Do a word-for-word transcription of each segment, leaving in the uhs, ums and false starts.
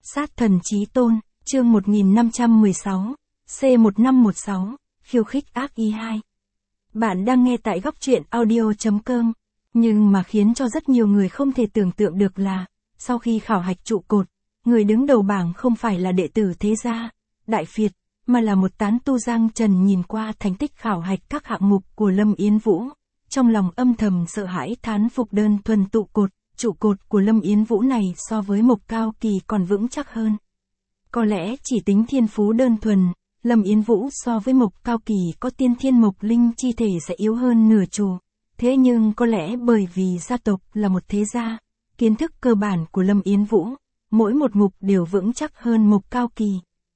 Sát thần chí tôn, chương một nghìn năm trăm mười sáu, C một năm một sáu, khiêu khích ác ý hai. Bạn đang nghe tại góc truyện audio chấm com, nhưng mà khiến cho rất nhiều người không thể tưởng tượng được là, sau khi khảo hạch trụ cột, người đứng đầu bảng không phải là đệ tử thế gia, đại phiệt, mà là một tán tu Giang Trần. Nhìn qua thành tích khảo hạch các hạng mục của Lâm Yến Vũ, trong lòng âm thầm sợ hãi thán phục đơn thuần tụ cột, trụ cột của Lâm Yến Vũ này so với Mộc Cao Kỳ còn vững chắc hơn. Có lẽ chỉ tính thiên phú đơn thuần, Lâm Yến Vũ so với Mộc Cao Kỳ có tiên thiên mộc linh chi thể sẽ yếu hơn nửa chủ. Thế nhưng có lẽ bởi vì gia tộc là một thế gia, kiến thức cơ bản của Lâm Yến Vũ, mỗi một mục đều vững chắc hơn Mộc Cao Kỳ.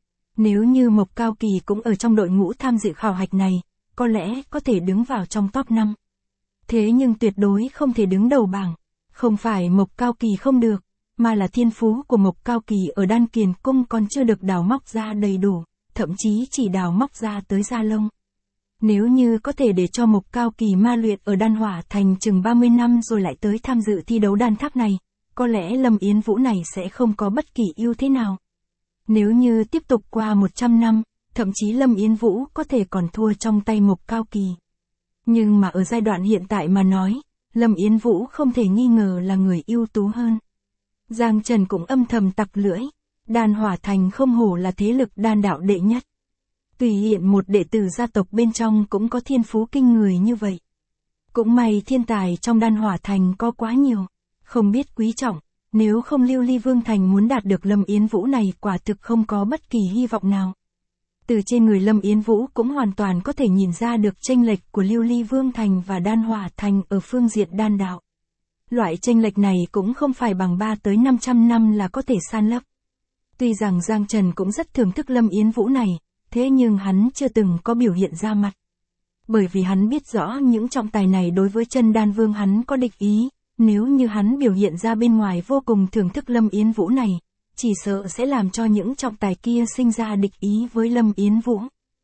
Nếu như Mộc Cao Kỳ cũng ở trong đội ngũ tham dự khảo hạch này, có lẽ có thể đứng vào trong top năm. Thế nhưng tuyệt đối không thể đứng đầu bảng. Không phải Mộc Cao Kỳ không được, mà là thiên phú của Mộc Cao Kỳ ở Đan Kiền Cung còn chưa được đào móc ra đầy đủ, thậm chí chỉ đào móc ra tới da lông. Nếu như có thể để cho Mộc Cao Kỳ ma luyện ở Đan Hỏa Thành chừng ba mươi năm rồi lại tới tham dự thi đấu đan tháp này, có lẽ Lâm Yến Vũ này sẽ không có bất kỳ ưu thế nào. Nếu như tiếp tục qua một trăm năm, thậm chí Lâm Yến Vũ có thể còn thua trong tay Mộc Cao Kỳ. Nhưng mà ở giai đoạn hiện tại mà nói, Lâm Yến Vũ không thể nghi ngờ là người ưu tú hơn. Giang Trần cũng âm thầm tặc lưỡi, Đan Hỏa Thành không hổ là thế lực đan đạo đệ nhất. Tùy hiện một đệ tử gia tộc bên trong cũng có thiên phú kinh người như vậy. Cũng may thiên tài trong Đan Hỏa Thành có quá nhiều, không biết quý trọng, nếu không Lưu Ly Vương Thành muốn đạt được Lâm Yến Vũ này quả thực không có bất kỳ hy vọng nào. Từ trên người Lâm Yến Vũ cũng hoàn toàn có thể nhìn ra được chênh lệch của Lưu Ly Vương Thành và Đan Hỏa Thành ở phương diện đan đạo. Loại chênh lệch này cũng không phải bằng ba tới năm trăm năm là có thể san lấp. Tuy rằng Giang Trần cũng rất thưởng thức Lâm Yến Vũ này, thế nhưng hắn chưa từng có biểu hiện ra mặt. Bởi vì hắn biết rõ những trọng tài này đối với Chân Đan Vương hắn có địch ý, nếu như hắn biểu hiện ra bên ngoài vô cùng thưởng thức Lâm Yến Vũ này, chỉ sợ sẽ làm cho những trọng tài kia sinh ra địch ý với Lâm Yến Vũ.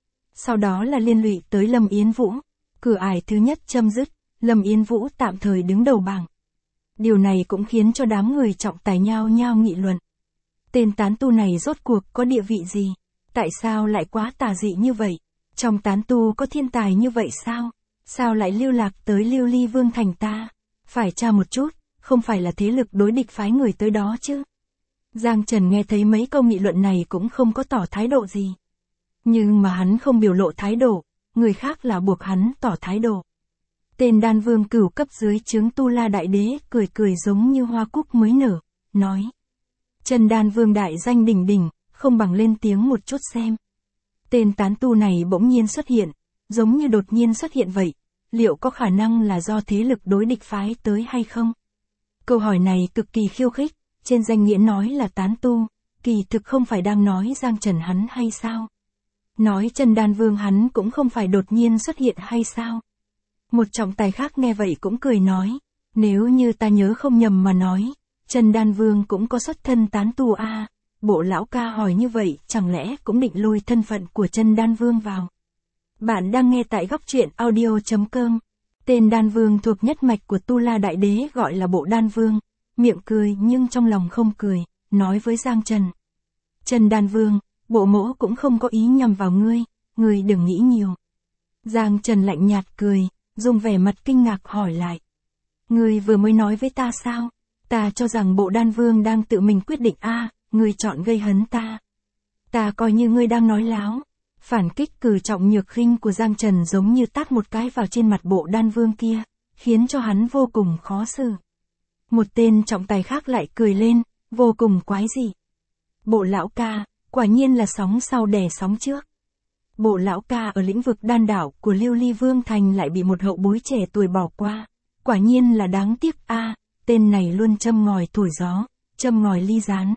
Sau đó là liên lụy tới Lâm Yến Vũ. Cửa ải thứ nhất chấm dứt, Lâm Yến Vũ tạm thời đứng đầu bảng. Điều này cũng khiến cho đám người trọng tài nhao nhao nghị luận. Tên tán tu này rốt cuộc có địa vị gì? Tại sao lại quá tà dị như vậy? Trong tán tu có thiên tài như vậy sao? Sao lại lưu lạc tới Lưu Ly Vương Thành ta? Phải tra một chút, không phải là thế lực đối địch phái người tới đó chứ? Giang Trần nghe thấy mấy câu nghị luận này cũng không có tỏ thái độ gì. Nhưng mà hắn không biểu lộ thái độ, người khác là buộc hắn tỏ thái độ. Tên đan vương cửu cấp dưới trướng Tu La Đại Đế cười cười giống như hoa cúc mới nở, nói. Chân đan vương đại danh đỉnh đỉnh, không bằng lên tiếng một chút xem. Tên tán tu này bỗng nhiên xuất hiện, giống như đột nhiên xuất hiện vậy. Liệu có khả năng là do thế lực đối địch phái tới hay không? Câu hỏi này cực kỳ khiêu khích. Trên danh nghĩa nói là tán tu, kỳ thực không phải đang nói Giang Trần hắn hay sao? Nói Chân Đan Vương hắn cũng không phải đột nhiên xuất hiện hay sao? Một trọng tài khác nghe vậy cũng cười nói, nếu như ta nhớ không nhầm mà nói, Chân Đan Vương cũng có xuất thân tán tu a. À, bộ lão ca hỏi như vậy chẳng lẽ cũng định lôi thân phận của Chân Đan Vương vào? Bạn đang nghe tại góc truyện audio chấm com. Tên Đan Vương thuộc nhất mạch của Tu La Đại Đế gọi là Bộ Đan Vương. Miệng cười nhưng trong lòng không cười, nói với Giang Trần. Chân Đan Vương, bộ mỗ cũng không có ý nhằm vào ngươi, ngươi đừng nghĩ nhiều. Giang Trần lạnh nhạt cười, dùng vẻ mặt kinh ngạc hỏi lại. Ngươi vừa mới nói với ta sao? Ta cho rằng Bộ Đan Vương đang tự mình quyết định a, à, ngươi chọn gây hấn ta. Ta coi như ngươi đang nói láo. Phản kích cử trọng nhược khinh của Giang Trần giống như tát một cái vào trên mặt Bộ Đan Vương kia, khiến cho hắn vô cùng khó xử. Một tên trọng tài khác lại cười lên, vô cùng quái dị. Bộ lão ca, quả nhiên là sóng sau đè sóng trước. Bộ lão ca ở lĩnh vực đan đạo của Lưu Ly Vương Thành lại bị một hậu bối trẻ tuổi bỏ qua. Quả nhiên là đáng tiếc a, à, tên này luôn châm ngòi thổi gió, châm ngòi ly gián.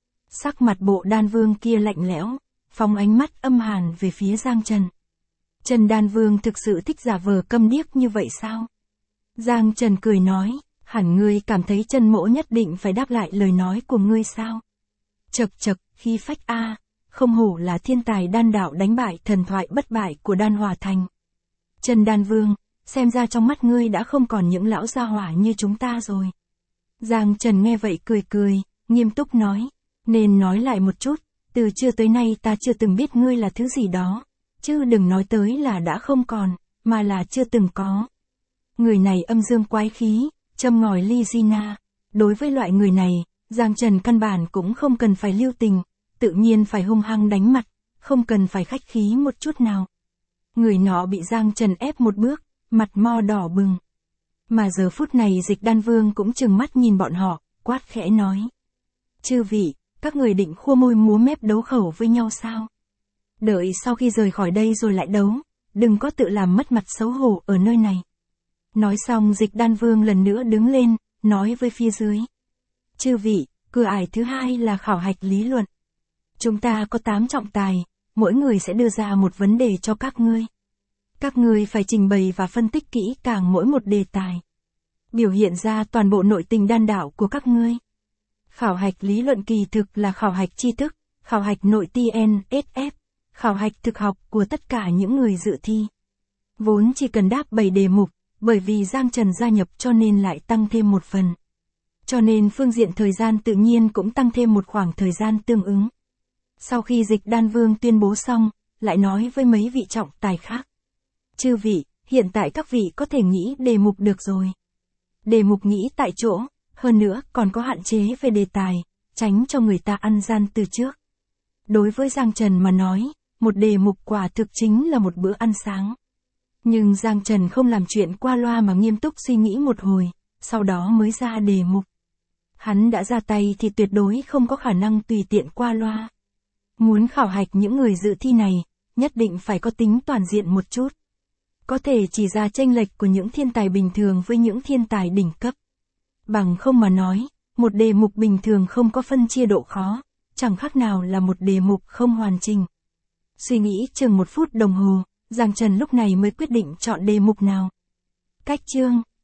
Sắc mặt Bộ Đan Vương kia lạnh lẽo, phóng ánh mắt âm hàn về phía Giang Trần. Chân Đan Vương thực sự thích giả vờ câm điếc như vậy sao? Giang Trần cười nói. Hẳn ngươi cảm thấy Chân mỗ nhất định phải đáp lại lời nói của ngươi sao? Chậc chậc, khi phách a, à, không hổ là thiên tài đan đạo đánh bại thần thoại bất bại của Đan Hỏa Thành. Chân Đan Vương, xem ra trong mắt ngươi đã không còn những lão gia hỏa như chúng ta rồi. Giang Trần nghe vậy cười cười, nghiêm túc nói, Nên nói lại một chút, từ trưa tới nay ta chưa từng biết ngươi là thứ gì đó, chứ đừng nói tới là đã không còn, mà là chưa từng có. Người này âm dương quái khí, châm ngòi ly Gina. Đối với loại người này, Giang Trần căn bản cũng không cần phải lưu tình, tự nhiên phải hung hăng đánh mặt, không cần phải khách khí một chút nào. Người nọ bị Giang Trần ép một bước, mặt mo đỏ bừng. Mà giờ phút này Dịch Đan Vương cũng trừng mắt nhìn bọn họ, quát khẽ nói. Chư vị, các người định khua môi múa mép đấu khẩu với nhau sao? Đợi sau khi rời khỏi đây rồi lại đấu, đừng có tự làm mất mặt xấu hổ ở nơi này. Nói xong Dịch Đan Vương lần nữa đứng lên, nói với phía dưới. Chư vị, cửa ải thứ hai là khảo hạch lý luận. Chúng ta có tám trọng tài, mỗi người sẽ đưa ra một vấn đề cho các ngươi. Các ngươi phải trình bày và phân tích kỹ càng mỗi một đề tài. Biểu hiện ra toàn bộ nội tình đan đạo của các ngươi. Khảo hạch lý luận kỳ thực là khảo hạch tri thức, khảo hạch nội tê en ét ép, khảo hạch thực học của tất cả những người dự thi. Vốn chỉ cần đáp bảy đề mục, bởi vì Giang Trần gia nhập cho nên lại tăng thêm một phần. Cho nên phương diện thời gian tự nhiên cũng tăng thêm một khoảng thời gian tương ứng. Sau khi Dịch Đan Vương tuyên bố xong, lại nói với mấy vị trọng tài khác. Chư vị, hiện tại các vị có thể nghĩ đề mục được rồi. Đề mục nghĩ tại chỗ, hơn nữa còn có hạn chế về đề tài, tránh cho người ta ăn gian từ trước. Đối với Giang Trần mà nói, một đề mục quả thực chính là một bữa ăn sáng. Nhưng Giang Trần không làm chuyện qua loa mà nghiêm túc suy nghĩ một hồi, sau đó mới ra đề mục. Hắn đã ra tay thì tuyệt đối không có khả năng tùy tiện qua loa. Muốn khảo hạch những người dự thi này, nhất định phải có tính toàn diện một chút. Có thể chỉ ra chênh lệch của những thiên tài bình thường với những thiên tài đỉnh cấp. Bằng không mà nói, một đề mục bình thường không có phân chia độ khó, chẳng khác nào là một đề mục không hoàn chỉnh. Suy nghĩ chừng một phút đồng hồ, Giang Trần lúc này mới quyết định chọn đề mục nào. Cách chương